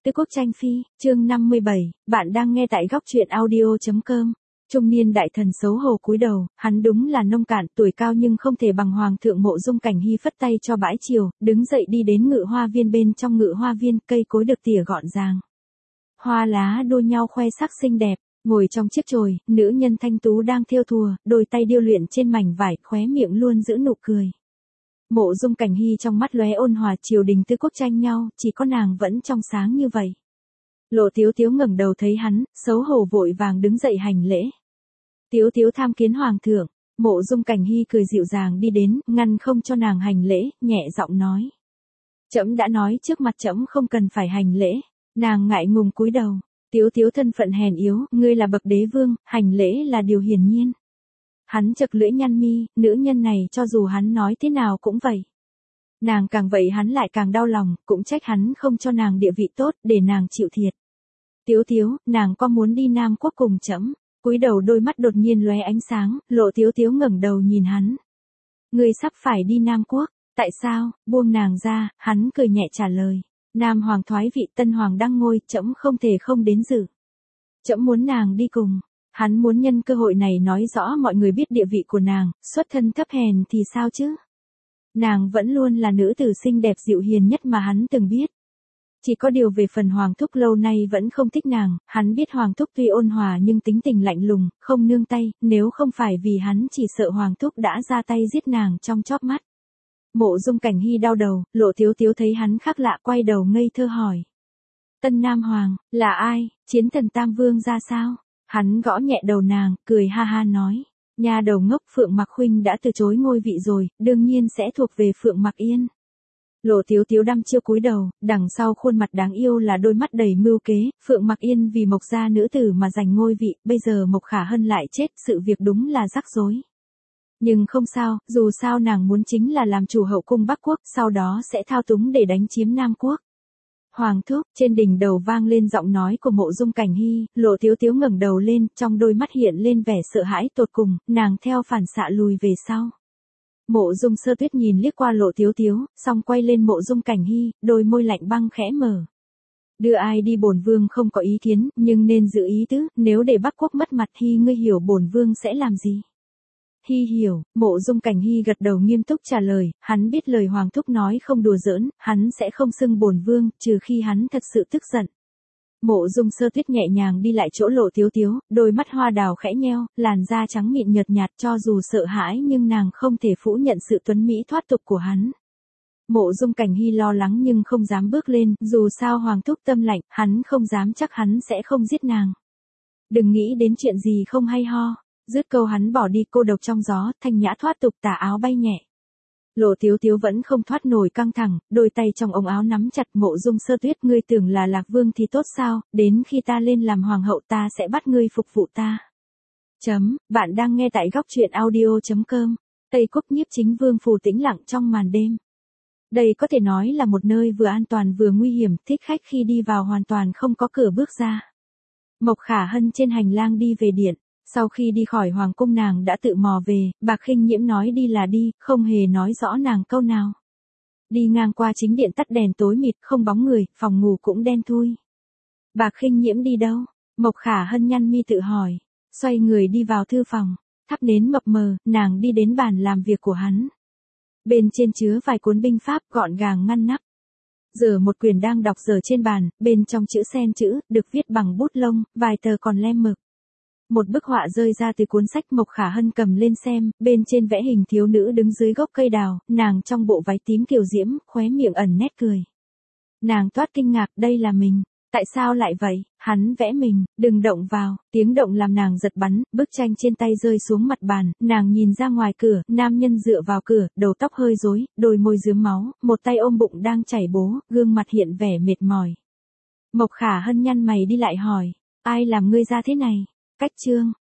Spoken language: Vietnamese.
Tứ Quốc Tranh Phi, chương 57, bạn đang nghe tại góc truyện audio.com. Trung niên đại thần xấu hổ cúi đầu, hắn đúng là nông cạn, tuổi cao nhưng không thể bằng Hoàng thượng Mộ Dung Cảnh Hy phất tay cho bãi chiều, đứng dậy đi đến ngự hoa viên. Bên trong ngự hoa viên, cây cối được tỉa gọn gàng. Hoa lá đua nhau khoe sắc xinh đẹp, ngồi trong chiếc chồi, nữ nhân thanh tú đang thêu thùa, đôi tay điêu luyện trên mảnh vải, khóe miệng luôn giữ nụ cười. Mộ Dung Cảnh Hy trong mắt lóe ôn hòa, triều đình tứ quốc tranh nhau, chỉ có nàng vẫn trong sáng như vậy. Lộ Tiếu Tiếu ngẩng đầu thấy hắn, xấu hổ vội vàng đứng dậy hành lễ. Tiếu Tiếu tham kiến hoàng thượng. Mộ Dung Cảnh Hy cười dịu dàng đi đến, ngăn không cho nàng hành lễ, nhẹ giọng nói: Trẫm đã nói trước mặt trẫm không cần phải hành lễ. Nàng ngại ngùng cúi đầu. Tiếu Tiếu thân phận hèn yếu, ngươi là bậc đế vương, hành lễ là điều hiển nhiên. Hắn chật lưỡi nhăn mi, nữ nhân này cho dù hắn nói thế nào cũng vậy. Nàng càng vậy hắn lại càng đau lòng, cũng trách hắn không cho nàng địa vị tốt, để nàng chịu thiệt. Tiếu Tiếu, nàng có muốn đi Nam Quốc cùng trẫm? Cúi đầu đôi mắt đột nhiên lóe ánh sáng, Lộ Tiếu Tiếu ngẩng đầu nhìn hắn. Ngươi sắp phải đi Nam Quốc, tại sao? Buông nàng ra, hắn cười nhẹ trả lời. Nam hoàng thoái vị, tân hoàng đăng ngôi, trẫm không thể không đến dự. Trẫm muốn nàng đi cùng. Hắn muốn nhân cơ hội này nói rõ mọi người biết địa vị của nàng, xuất thân thấp hèn thì sao chứ? Nàng vẫn luôn là nữ tử xinh đẹp dịu hiền nhất mà hắn từng biết. Chỉ có điều về phần Hoàng Thúc lâu nay vẫn không thích nàng, hắn biết Hoàng Thúc tuy ôn hòa nhưng tính tình lạnh lùng, không nương tay, nếu không phải vì hắn chỉ sợ Hoàng Thúc đã ra tay giết nàng trong chóp mắt. Mộ Dung Cảnh Hy đau đầu, Lộ Tiếu Tiếu thấy hắn khác lạ quay đầu ngây thơ hỏi. Tân Nam Hoàng, là ai, chiến thần Tam Vương ra sao? Hắn gõ nhẹ đầu nàng, cười ha ha nói. Nhà đầu ngốc, Phượng Mặc Khuynh đã từ chối ngôi vị rồi, đương nhiên sẽ thuộc về Phượng Mặc Yên. Lộ Tiếu Tiếu đăm chiêu cúi đầu, đằng sau khuôn mặt đáng yêu là đôi mắt đầy mưu kế. Phượng Mặc Yên vì Mộc gia nữ tử mà giành ngôi vị, bây giờ Mộc Khả Hân lại chết, sự việc đúng là rắc rối. Nhưng không sao, dù sao nàng muốn chính là làm chủ hậu cung Bắc Quốc, sau đó sẽ thao túng để đánh chiếm Nam Quốc. Hoàng thúc, trên đỉnh đầu vang lên giọng nói của Mộ Dung Cảnh Hy, Lộ Tiếu Tiếu ngẩng đầu lên, trong đôi mắt hiện lên vẻ sợ hãi tột cùng, nàng theo phản xạ lùi về sau. Mộ Dung Sơ Tuyết nhìn liếc qua Lộ Tiếu Tiếu, xong quay lên Mộ Dung Cảnh Hy, đôi môi lạnh băng khẽ mở. Đưa ai đi bổn vương không có ý kiến, nhưng nên giữ ý tứ, nếu để Bắc Quốc mất mặt thì ngươi hiểu bổn vương sẽ làm gì? Hy hiểu, Mộ Dung Cảnh Hy gật đầu nghiêm túc trả lời, hắn biết lời Hoàng thúc nói không đùa giỡn, hắn sẽ không xưng bổn vương, trừ khi hắn thật sự tức giận. Mộ Dung Sơ Tuyết nhẹ nhàng đi lại chỗ Lộ Tiếu Tiếu, đôi mắt hoa đào khẽ nheo, làn da trắng mịn nhợt nhạt, cho dù sợ hãi nhưng nàng không thể phủ nhận sự tuấn mỹ thoát tục của hắn. Mộ Dung Cảnh Hy lo lắng nhưng không dám bước lên, dù sao Hoàng thúc tâm lạnh, hắn không dám chắc hắn sẽ không giết nàng. Đừng nghĩ đến chuyện gì không hay ho. Dứt câu hắn bỏ đi, cô độc trong gió, thanh nhã thoát tục, tà áo bay nhẹ. Lộ Tiếu Tiếu vẫn không thoát nổi căng thẳng, đôi tay trong ống áo nắm chặt. Mộ Dung Sơ Tuyết, ngươi tưởng là Lạc Vương thì tốt sao, đến khi ta lên làm hoàng hậu ta sẽ bắt ngươi phục vụ ta. Bạn đang nghe tại góc truyện audio.com. Tây Quốc Nhiếp Chính Vương phủ tĩnh lặng trong màn đêm. Đây có thể nói là một nơi vừa an toàn vừa nguy hiểm, thích khách khi đi vào hoàn toàn không có cửa bước ra. Mộc Khả Hân trên hành lang đi về điện. Sau khi đi khỏi hoàng cung nàng đã tự mò về, Bạc Khinh Nhiễm nói đi là đi, không hề nói rõ nàng câu nào. Đi ngang qua chính điện tắt đèn tối mịt, không bóng người, phòng ngủ cũng đen thui. Bạc Khinh Nhiễm đi đâu? Mộc Khả Hân nhăn mi tự hỏi. Xoay người đi vào thư phòng, thắp nến mập mờ, nàng đi đến bàn làm việc của hắn. Bên trên chứa vài cuốn binh pháp gọn gàng ngăn nắp. Giờ một quyển đang đọc dở trên bàn, bên trong chữ sen chữ, được viết bằng bút lông, vài tờ còn lem mực. Một bức họa rơi ra từ cuốn sách. Mộc Khả Hân cầm lên xem, bên trên vẽ hình thiếu nữ đứng dưới gốc cây đào, nàng trong bộ váy tím kiều diễm, khóe miệng ẩn nét cười. Nàng toát kinh ngạc, đây là mình. Tại sao lại vậy? Hắn vẽ mình, đừng động vào. Tiếng động làm nàng giật bắn, bức tranh trên tay rơi xuống mặt bàn, nàng nhìn ra ngoài cửa, nam nhân dựa vào cửa, đầu tóc hơi rối, đôi môi rướm máu, một tay ôm bụng đang chảy bố, gương mặt hiện vẻ mệt mỏi. Mộc Khả Hân nhăn mày đi lại hỏi, ai làm ngươi ra thế này? Cách chương,